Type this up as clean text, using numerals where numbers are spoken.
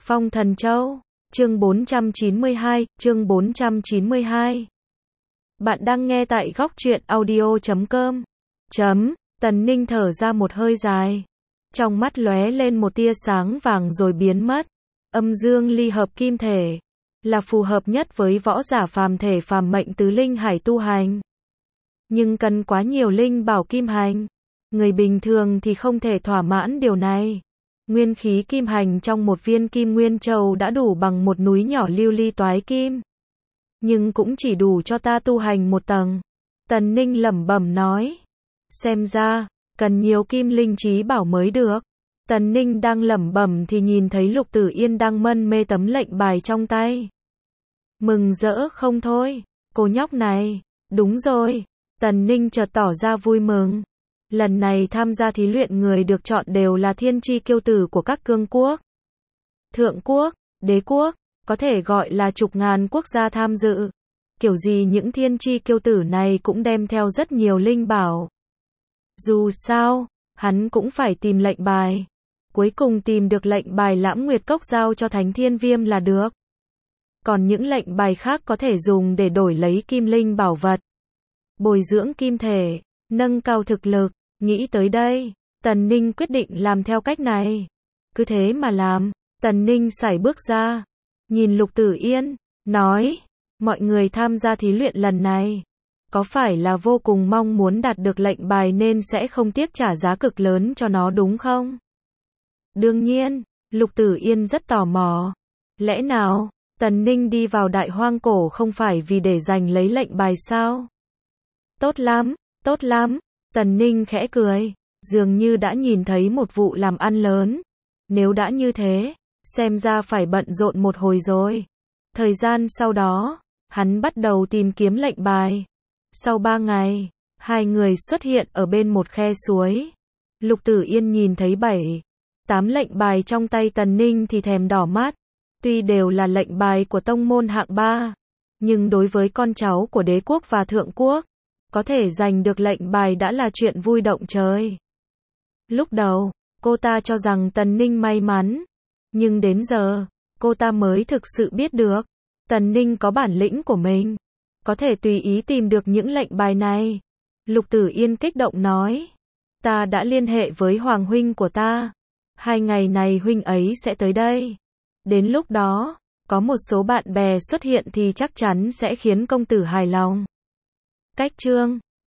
Phong Thần Châu, chương 492, chương 492. Bạn đang nghe tại góc truyện audio.com. Tần Ninh thở ra một hơi dài. Trong mắt lóe lên một tia sáng vàng rồi biến mất. Âm dương ly hợp kim thể là phù hợp nhất với võ giả phàm thể phàm mệnh tứ linh hải tu hành. Nhưng cần quá nhiều linh bảo kim hành. Người bình thường thì không thể thỏa mãn điều này. Nguyên khí kim hành trong một viên kim nguyên châu đã đủ bằng một núi nhỏ lưu ly toái kim. Nhưng cũng chỉ đủ cho ta tu hành một tầng. Tần Ninh lẩm bẩm nói. Xem ra, cần nhiều kim linh trí bảo mới được. Tần Ninh đang lẩm bẩm thì nhìn thấy Lục Tử Yên đang mân mê tấm lệnh bài trong tay. Mừng rỡ không thôi, cô nhóc này, đúng rồi. Tần Ninh chợt tỏ ra vui mừng. Lần này tham gia thí luyện người được chọn đều là thiên chi kiêu tử của các cương quốc, thượng quốc, đế quốc, có thể gọi là chục ngàn quốc gia tham dự. Kiểu gì những thiên chi kiêu tử này cũng đem theo rất nhiều linh bảo. Dù sao, hắn cũng phải tìm lệnh bài. Cuối cùng tìm được lệnh bài Lãm Nguyệt Cốc giao cho Thánh Thiên Viêm là được. Còn những lệnh bài khác có thể dùng để đổi lấy kim linh bảo vật, bồi dưỡng kim thể, nâng cao thực lực. Nghĩ tới đây, Tần Ninh quyết định làm theo cách này. Cứ thế mà làm. Tần Ninh sải bước ra, nhìn Lục Tử Yên, nói, mọi người tham gia thí luyện lần này, có phải là vô cùng mong muốn đạt được lệnh bài nên sẽ không tiếc trả giá cực lớn cho nó đúng không? Đương nhiên, Lục Tử Yên rất tò mò. Lẽ nào, Tần Ninh đi vào Đại Hoang Cổ không phải vì để giành lấy lệnh bài sao? Tốt lắm, tốt lắm. Tần Ninh khẽ cười, dường như đã nhìn thấy một vụ làm ăn lớn. Nếu đã như thế, xem ra phải bận rộn một hồi rồi. Thời gian sau đó, hắn bắt đầu tìm kiếm lệnh bài. Sau 3 ngày, hai người xuất hiện ở bên một khe suối. Lục Tử Yên nhìn thấy 7-8 lệnh bài trong tay Tần Ninh thì thèm đỏ mắt. Tuy đều là lệnh bài của tông môn hạng 3, nhưng đối với con cháu của đế quốc và thượng quốc, có thể giành được lệnh bài đã là chuyện vui động trời. Lúc đầu, cô ta cho rằng Tần Ninh may mắn, nhưng đến giờ, cô ta mới thực sự biết được, Tần Ninh có bản lĩnh của mình, có thể tùy ý tìm được những lệnh bài này. Lục Tử Yên kích động nói, ta đã liên hệ với Hoàng huynh của ta, 2 ngày này huynh ấy sẽ tới đây. Đến lúc đó, có một số bạn bè xuất hiện thì chắc chắn sẽ khiến công tử hài lòng. Cách chương